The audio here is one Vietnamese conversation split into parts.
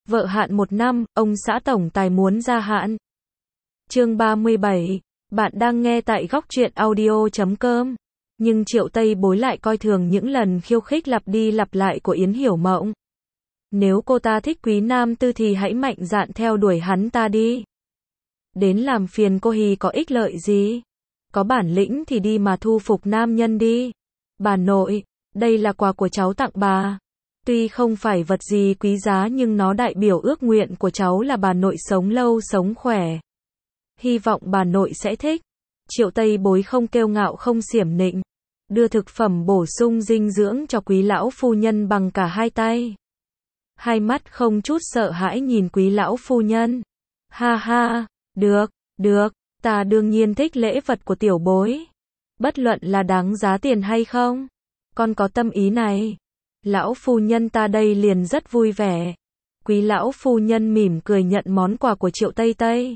Vợ hạn 1 năm, ông xã tổng tài muốn gia hạn. Chương 37. Bạn đang nghe tại góc truyện audio.com. Nhưng Triệu Tây Bối lại coi thường những lần khiêu khích lặp đi lặp lại của Yến Hiểu Mộng. Nếu cô ta thích Quý Nam Tư thì hãy mạnh dạn theo đuổi hắn ta đi. Đến làm phiền cô Hì có ích lợi gì? Có bản lĩnh thì đi mà thu phục nam nhân đi. Bà nội, đây là quà của cháu tặng bà. Tuy không phải vật gì quý giá nhưng nó đại biểu ước nguyện của cháu là bà nội sống lâu sống khỏe. Hy vọng bà nội sẽ thích. Triệu Tây Bối không kiêu ngạo không xiểm nịnh. Đưa thực phẩm bổ sung dinh dưỡng cho quý lão phu nhân bằng cả hai tay. Hai mắt không chút sợ hãi nhìn quý lão phu nhân. Ha ha, được, ta đương nhiên thích lễ vật của tiểu bối. Bất luận là đáng giá tiền hay không. Con có tâm ý này. Lão phu nhân ta đây liền rất vui vẻ. Quý lão phu nhân mỉm cười nhận món quà của Triệu Tây Tây.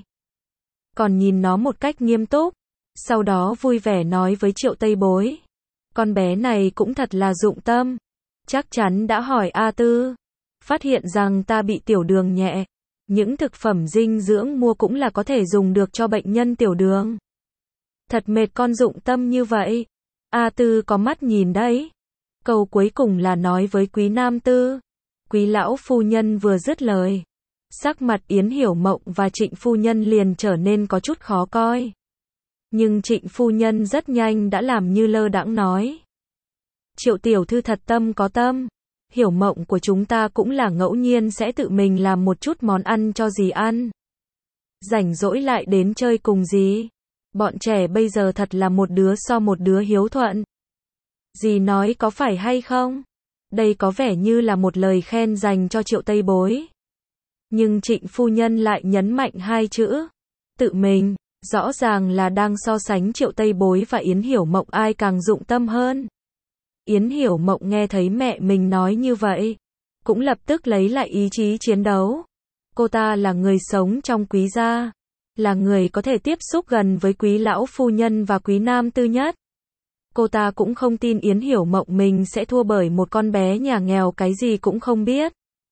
Còn nhìn nó một cách nghiêm túc. Sau đó vui vẻ nói với Triệu Tây Bối. Con bé này cũng thật là dụng tâm. Chắc chắn đã hỏi A Tư. Phát hiện rằng ta bị tiểu đường nhẹ. Những thực phẩm dinh dưỡng mua cũng là có thể dùng được cho bệnh nhân tiểu đường. Thật mệt con dụng tâm như vậy. A Tư có mắt nhìn đấy. Câu cuối cùng là nói với Quý Nam Tư. Quý lão phu nhân vừa dứt lời. Sắc mặt Yến Hiểu Mộng và Trịnh phu nhân liền trở nên có chút khó coi. Nhưng Trịnh phu nhân rất nhanh đã làm như lơ đãng nói. Triệu tiểu thư thật tâm có tâm. Hiểu Mộng của chúng ta cũng là ngẫu nhiên sẽ tự mình làm một chút món ăn cho dì ăn. Rảnh rỗi lại đến chơi cùng dì. Bọn trẻ bây giờ thật là một đứa so một đứa hiếu thuận. Dì nói có phải hay không? Đây có vẻ như là một lời khen dành cho Triệu Tây Bối. Nhưng Trịnh phu nhân lại nhấn mạnh hai chữ. Tự mình, rõ ràng là đang so sánh Triệu Tây Bối và Yến Hiểu Mộng ai càng dụng tâm hơn. Yến Hiểu Mộng nghe thấy mẹ mình nói như vậy. Cũng lập tức lấy lại ý chí chiến đấu. Cô ta là người sống trong quý gia. Là người có thể tiếp xúc gần với quý lão phu nhân và quý nam tư nhất. Cô ta cũng không tin Yến Hiểu Mộng mình sẽ thua bởi một con bé nhà nghèo cái gì cũng không biết.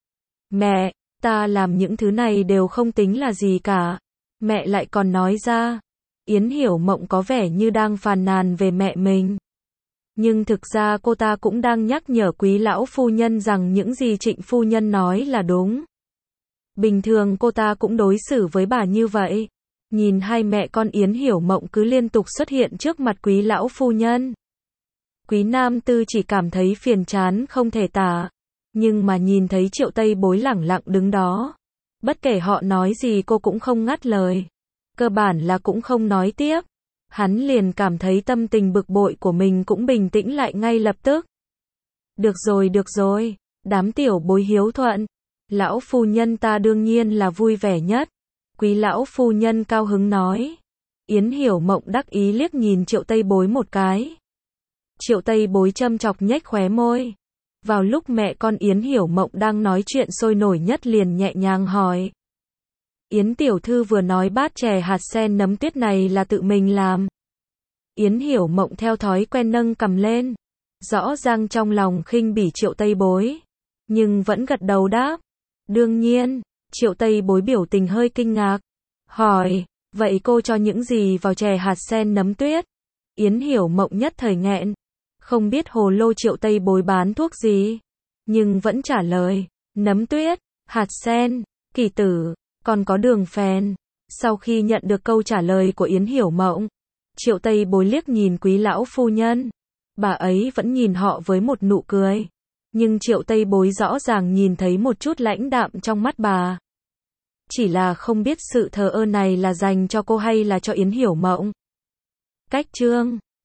Mẹ, ta làm những thứ này đều không tính là gì cả. Mẹ lại còn nói ra. Yến Hiểu Mộng có vẻ như đang phàn nàn về mẹ mình. Nhưng thực ra cô ta cũng đang nhắc nhở quý lão phu nhân rằng những gì Trịnh phu nhân nói là đúng. Bình thường cô ta cũng đối xử với bà như vậy. Nhìn hai mẹ con Yến Hiểu Mộng cứ liên tục xuất hiện trước mặt quý lão phu nhân. Quý Nam Tư chỉ cảm thấy phiền chán không thể tả. Nhưng mà nhìn thấy Triệu Tây Bối lẳng lặng đứng đó. Bất kể họ nói gì cô cũng không ngắt lời. Cơ bản là cũng không nói tiếp. Hắn liền cảm thấy tâm tình bực bội của mình cũng bình tĩnh lại ngay lập tức. Được rồi, đám tiểu bối hiếu thuận. Lão phu nhân ta đương nhiên là vui vẻ nhất. Quý lão phu nhân cao hứng nói. Yến Hiểu Mộng đắc ý liếc nhìn Triệu Tây Bối một cái. Triệu Tây Bối châm chọc nhếch khóe môi. Vào lúc mẹ con Yến Hiểu Mộng đang nói chuyện sôi nổi nhất liền nhẹ nhàng hỏi. Yến tiểu thư vừa nói bát chè hạt sen nấm tuyết này là tự mình làm. Yến Hiểu Mộng theo thói quen nâng cằm lên. Rõ ràng trong lòng khinh bỉ Triệu Tây Bối. Nhưng vẫn gật đầu đáp. Đương nhiên. Triệu Tây Bối biểu tình hơi kinh ngạc. Hỏi, vậy cô cho những gì vào chè hạt sen nấm tuyết? Yến Hiểu Mộng nhất thời nghẹn. Không biết hồ lô Triệu Tây Bối bán thuốc gì. Nhưng vẫn trả lời. Nấm tuyết, hạt sen, kỳ tử, còn có đường phèn. Sau khi nhận được câu trả lời của Yến Hiểu Mộng, Triệu Tây Bối liếc nhìn quý lão phu nhân. Bà ấy vẫn nhìn họ với một nụ cười. Nhưng Triệu Tây Bối rõ ràng nhìn thấy một chút lãnh đạm trong mắt bà. Chỉ là không biết sự thờ ơ này là dành cho cô hay là cho Yến Hiểu Mộng. Cách chương